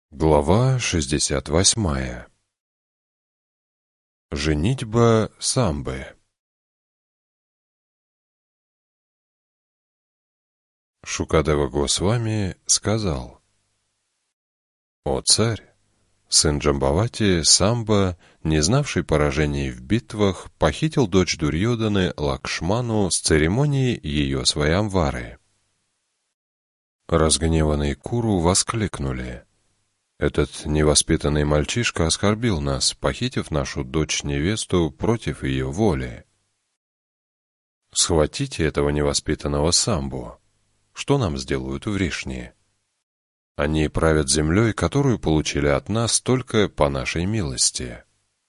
Глава 68. Женитьба Самбы. Шукадева Госвами сказал: «О царь, сын Джамбавати Самба, не знавший поражений в битвах, похитил дочь Дурьёданы Лакшману с церемонии ее Сваямвары». Разгневанные Куру воскликнули: «Этот невоспитанный мальчишка оскорбил нас, похитив нашу дочь-невесту против ее воли. Схватите этого невоспитанного Самбу. Что нам сделают Вришни? Они правят землей, которую получили от нас только по нашей милости.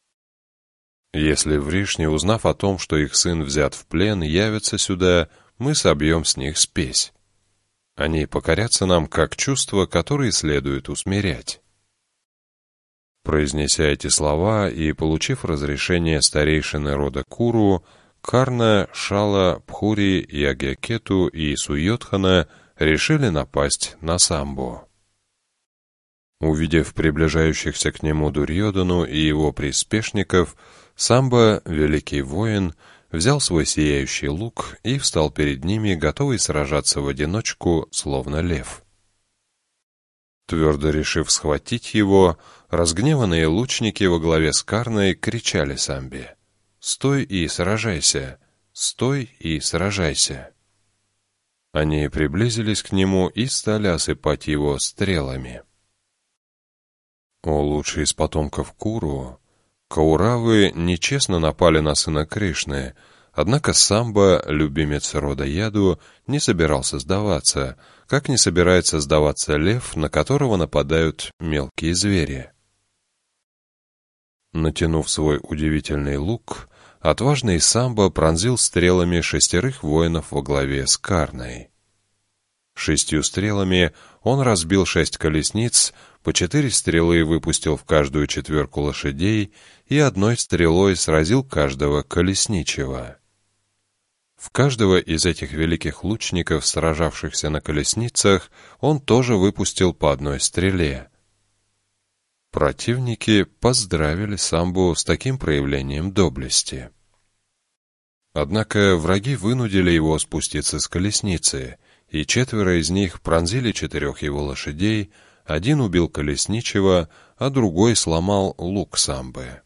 Если Вришни, узнав о том, что их сын взят в плен, явятся сюда, мы собьем с них спесь. Они покорятся нам как чувства, которые следует усмирять». Произнеся эти слова и получив разрешение старейшины рода Куру, Карна, Шала, Пхури, Ягьякету и Суйотхана решили напасть на Самбу. Увидев приближающихся к нему Дурьёдану и его приспешников, Самба, великий воин, взял свой сияющий лук и встал перед ними, готовый сражаться в одиночку, словно лев. Твердо решив схватить его, разгневанные лучники во главе с Карной кричали Самбе: «Стой и сражайся! Стой и сражайся!» Они приблизились к нему и стали осыпать его стрелами. О лучший из потомков Куру! Кауравы нечестно напали на сына Кришны, однако Самба, любимец рода Яду, не собирался сдаваться, как не собирается сдаваться лев, на которого нападают мелкие звери. Натянув свой удивительный лук, отважный Самба пронзил стрелами 6 воинов во главе с Карной. 6 стрелами он разбил 6 колесниц, по 4 стрелы выпустил в каждую 4 лошадей и 1 стрелой сразил каждого колесничего. В каждого из этих великих лучников, сражавшихся на колесницах, он тоже выпустил по 1 стреле. Противники поздравили Самбу с таким проявлением доблести. Однако враги вынудили его спуститься с колесницы, и 4 из них пронзили 4 его лошадей, 1 убил колесничего, а другой сломал лук Самбы.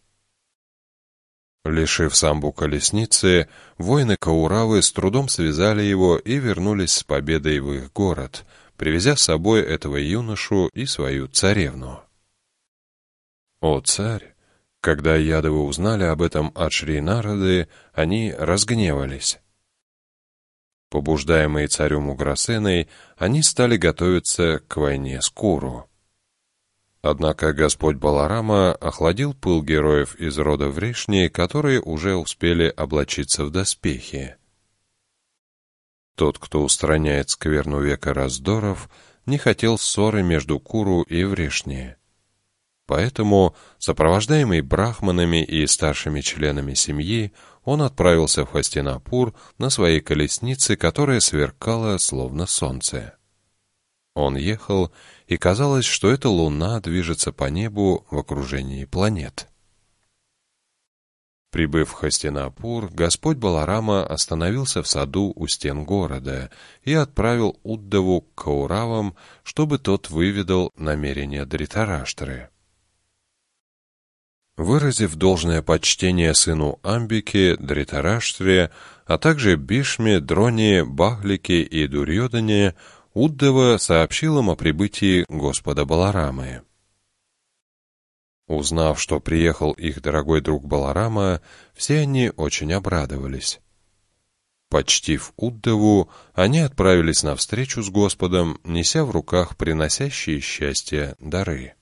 Лишив Самбу колесницы, воины Кауравы с трудом связали его и вернулись с победой в их город, привезя с собой этого юношу и свою царевну. О царь! Когда Ядовы узнали об этом от Шри Нарады, они разгневались. Побуждаемые царем Уграсеной, они стали готовиться к войне с Куру. Однако Господь Баларама охладил пыл героев из рода Вришни, которые уже успели облачиться в доспехи. Тот, кто устраняет скверну века раздоров, не хотел ссоры между Куру и Вришни. Поэтому, сопровождаемый брахманами и старшими членами семьи, он отправился в Хастинапур на своей колеснице, которая сверкала, словно солнце. Он ехал, и казалось, что эта луна движется по небу в окружении планет. Прибыв в Хастинапур, Господь Баларама остановился в саду у стен города и отправил Уддаву к Кауравам, чтобы тот выведал намерения Дритараштры. Выразив должное почтение сыну Амбики, Дритараштре, а также Бишме, Дроне, Бахлике и Дурьёдане, Уддава сообщил им о прибытии Господа Баларамы. Узнав, что приехал их дорогой друг Баларама, все они очень обрадовались. Почтив Уддаву, они отправились навстречу с Господом, неся в руках приносящие счастье дары.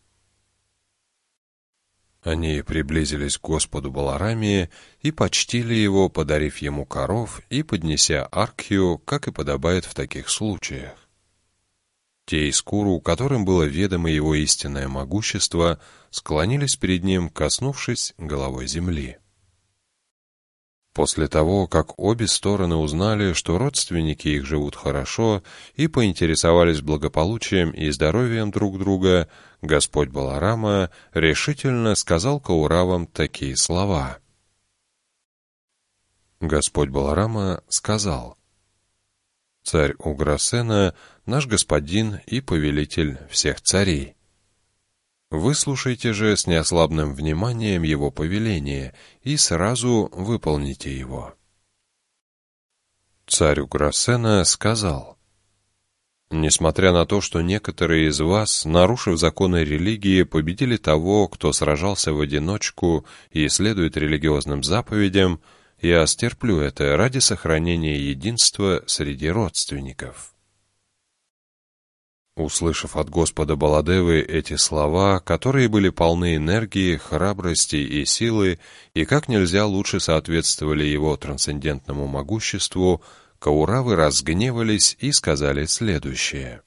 Они приблизились к Господу Балараме и почтили его, подарив ему коров и поднеся аркхию, как и подобает в таких случаях. Те из Куру, которым было ведомо его истинное могущество, склонились перед ним, коснувшись головой земли. После того, как обе стороны узнали, что родственники их живут хорошо, и поинтересовались благополучием и здоровьем друг друга, Господь Баларама решительно сказал Кауравам такие слова. Господь Баларама сказал: «Царь Уграсена — наш господин и повелитель всех царей. Выслушайте же с неослабным вниманием его повеление и сразу выполните его». Царь Уграсена сказал: «Несмотря на то, что некоторые из вас, нарушив законы религии, победили того, кто сражался в одиночку и следует религиозным заповедям, я стерплю это ради сохранения единства среди родственников». Услышав от Господа Баладевы эти слова, которые были полны энергии, храбрости и силы, и как нельзя лучше соответствовали его трансцендентному могуществу, Кауравы разгневались и сказали следующее.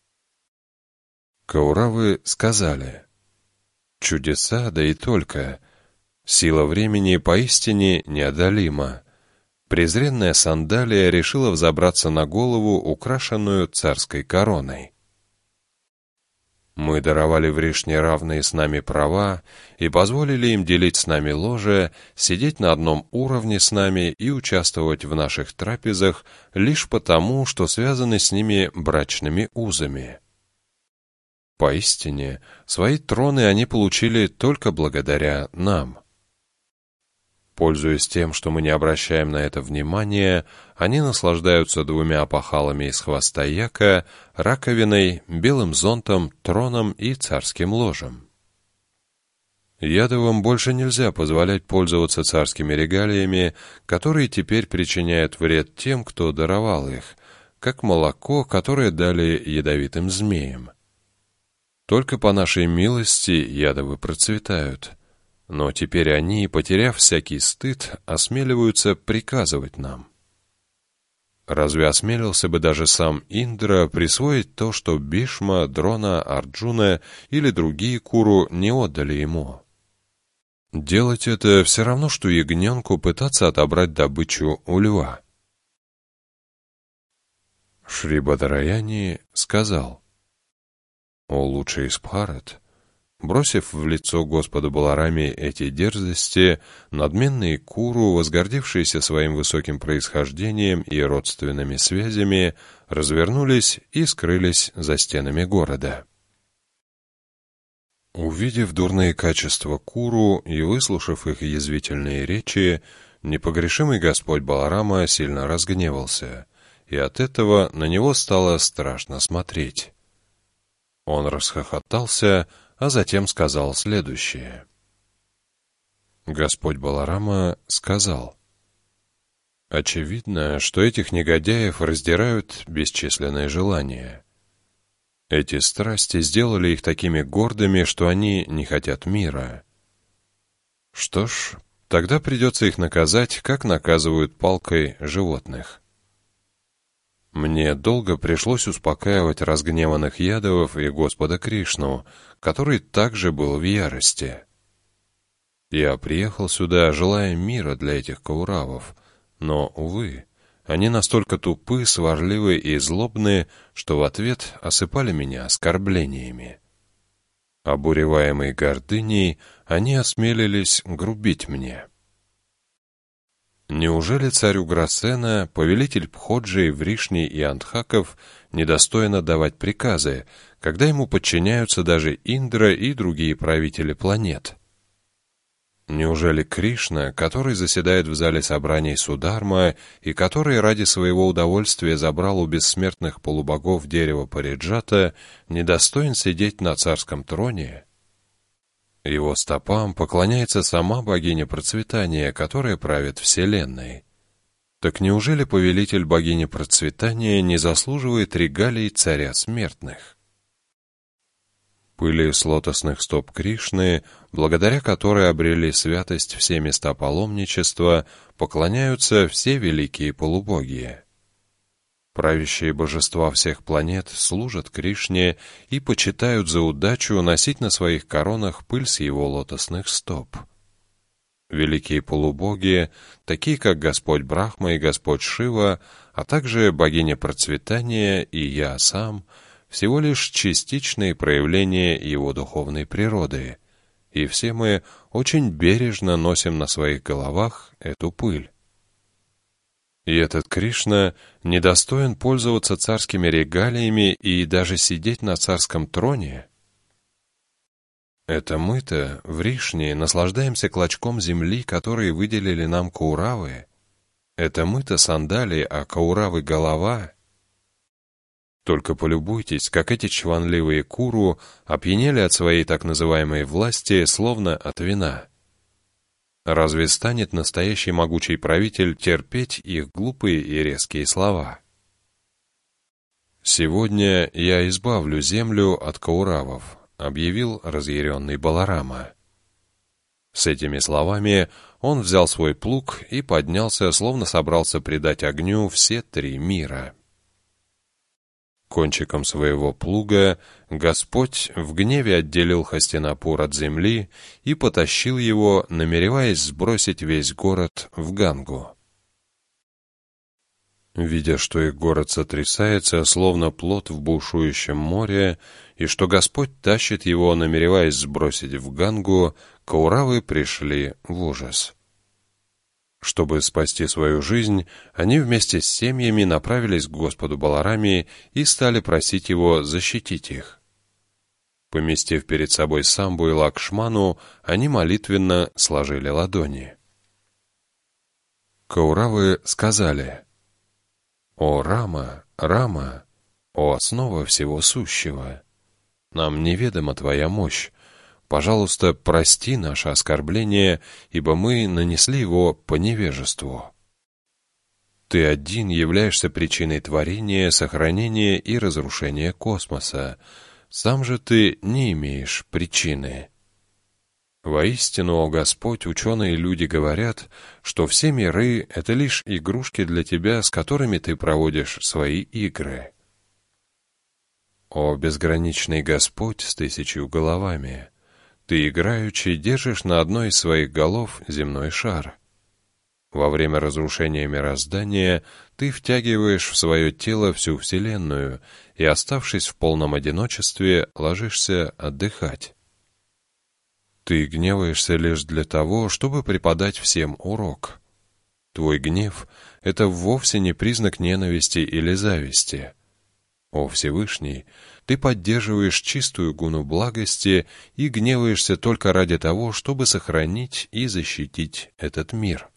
Кауравы сказали: «Чудеса, да и только. Сила времени поистине неодолима. Презренная Сандалия решила взобраться на голову, украшенную царской короной. Мы даровали Вришне равные с нами права и позволили им делить с нами ложе, сидеть на одном уровне с нами и участвовать в наших трапезах лишь потому, что связаны с ними брачными узами. Поистине, свои троны они получили только благодаря нам. Пользуясь тем, что мы не обращаем на это внимания, они наслаждаются двумя опахалами из хвоста яка, раковиной, белым зонтом, троном и царским ложем. Ядовым больше нельзя позволять пользоваться царскими регалиями, которые теперь причиняют вред тем, кто даровал их, как молоко, которое дали ядовитым змеям. Только по нашей милости ядовы процветают. Но теперь они, потеряв всякий стыд, осмеливаются приказывать нам. Разве осмелился бы даже сам Индра присвоить то, что Бишма, Дрона, Арджуна или другие куру не отдали ему? Делать это все равно, что ягненку пытаться отобрать добычу у льва. Шри Бадараяни сказал: «О лучший из Бхарат!» Бросив в лицо Господу Балараме эти дерзости, надменные куру, возгордившиеся своим высоким происхождением и родственными связями, развернулись и скрылись за стенами города. Увидев дурные качества куру и выслушав их язвительные речи, непогрешимый Господь Баларама сильно разгневался, и от этого на него стало страшно смотреть. Он расхохотался, а затем сказал следующее. Господь Баларама сказал: «Очевидно, что этих негодяев раздирают бесчисленные желания. Эти страсти сделали их такими гордыми, что они не хотят мира. Что ж, тогда придется их наказать, как наказывают палкой животных». Мне долго пришлось успокаивать разгневанных ядовов и Господа Кришну, который также был в ярости. Я приехал сюда, желая мира для этих кауравов, но, увы, они настолько тупы, сварливы и злобны, что в ответ осыпали меня оскорблениями. Обуреваемые гордыней, они осмелились грубить мне. Неужели царь Уграсена, повелитель Пходжи, Вришни и Андхаков, недостойно давать приказы, когда ему подчиняются даже Индра и другие правители планет? Неужели Кришна, который заседает в зале собраний Сударма и который ради своего удовольствия забрал у бессмертных полубогов дерево Париджата, недостоин сидеть на царском троне? Его стопам поклоняется сама богиня процветания, которая правит вселенной. Так неужели повелитель богини процветания не заслуживает регалий царя смертных? Пыли с лотосных стоп Кришны, благодаря которой обрели святость все места паломничества, поклоняются все великие полубоги. Правящие божества всех планет служат Кришне и почитают за удачу носить на своих коронах пыль с его лотосных стоп. Великие полубоги, такие как Господь Брахма и Господь Шива, а также богиня процветания и я сам, всего лишь частичные проявления его духовной природы, и все мы очень бережно носим на своих головах эту пыль. И этот Кришна недостоин пользоваться царскими регалиями и даже сидеть на царском троне? Это мы-то в Ришне наслаждаемся клочком земли, который выделили нам Кауравы. Это мы-то сандали, а Кауравы — голова. Только полюбуйтесь, как эти чванливые Куру опьянели от своей так называемой власти, словно от вина. Разве станет настоящий могучий правитель терпеть их глупые и резкие слова? «Сегодня я избавлю землю от Кауравов», — объявил разъяренный Баларама. С этими словами он взял свой плуг и поднялся, словно собрался предать огню все 3 мира. Кончиком своего плуга Господь в гневе отделил Хастинапур от земли и потащил его, намереваясь сбросить весь город в Гангу. Видя, что их город сотрясается, словно плот в бушующем море, и что Господь тащит его, намереваясь сбросить в Гангу, Кауравы пришли в ужас. Чтобы спасти свою жизнь, они вместе с семьями направились к Господу Балараме и стали просить его защитить их. Поместив перед собой Самбу и Лакшману, они молитвенно сложили ладони. Кауравы сказали: «О Рама, Рама, о основа всего сущего! Нам неведома твоя мощь. Пожалуйста, прости наше оскорбление, ибо мы нанесли его по невежеству. Ты один являешься причиной творения, сохранения и разрушения космоса. Сам же ты не имеешь причины. Воистину, о Господь, ученые люди говорят, что все миры — это лишь игрушки для тебя, с которыми ты проводишь свои игры. О безграничный Господь с 1000 головами! Ты играючи держишь на одной из своих голов земной шар. Во время разрушения мироздания ты втягиваешь в свое тело всю Вселенную и, оставшись в полном одиночестве, ложишься отдыхать. Ты гневаешься лишь для того, чтобы преподать всем урок. Твой гнев — это вовсе не признак ненависти или зависти. О Всевышний, ты поддерживаешь чистую гуну благости и гневаешься только ради того, чтобы сохранить и защитить этот мир.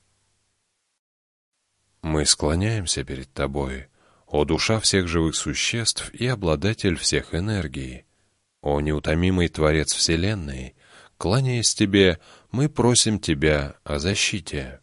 Мы склоняемся перед тобой, о душа всех живых существ и обладатель всех энергий, о неутомимый Творец Вселенной, кланяясь тебе, мы просим тебя о защите.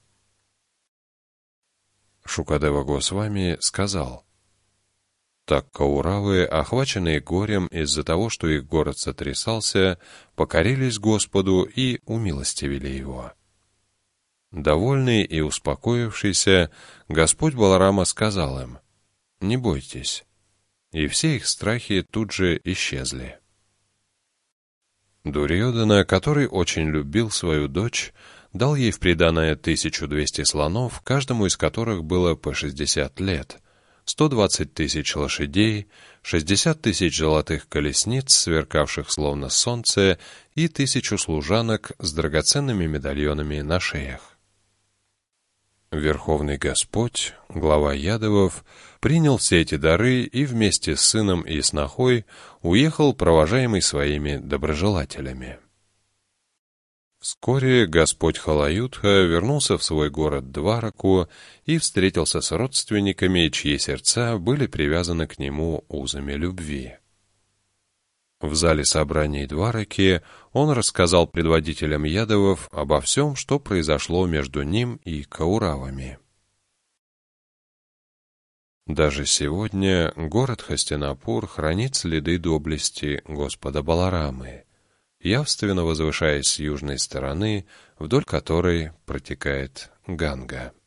Шукадева Госвами сказал: так Кауравы, охваченные горем из-за того, что их город сотрясался, покорились Господу и умилостивили его. Довольный и успокоившийся, Господь Баларама сказал им: «Не бойтесь». И все их страхи тут же исчезли. Дурьёдана, который очень любил свою дочь, дал ей в приданое 1200 слонов, каждому из которых было по 60 лет, 120 тысяч лошадей, 60 тысяч золотых колесниц, сверкавших словно солнце, и 1000 служанок с драгоценными медальонами на шеях. Верховный Господь, глава Ядовов, принял все эти дары и вместе с сыном и снохой уехал, провожаемый своими доброжелателями. Вскоре Господь Халаюдха вернулся в свой город Двараку и встретился с родственниками, чьи сердца были привязаны к нему узами любви. В зале собраний Двараки он рассказал предводителям Ядовов обо всем, что произошло между ним и Кауравами. Даже сегодня город Хастинапур хранит следы доблести Господа Баларамы, явственно возвышаясь с южной стороны, вдоль которой протекает Ганга.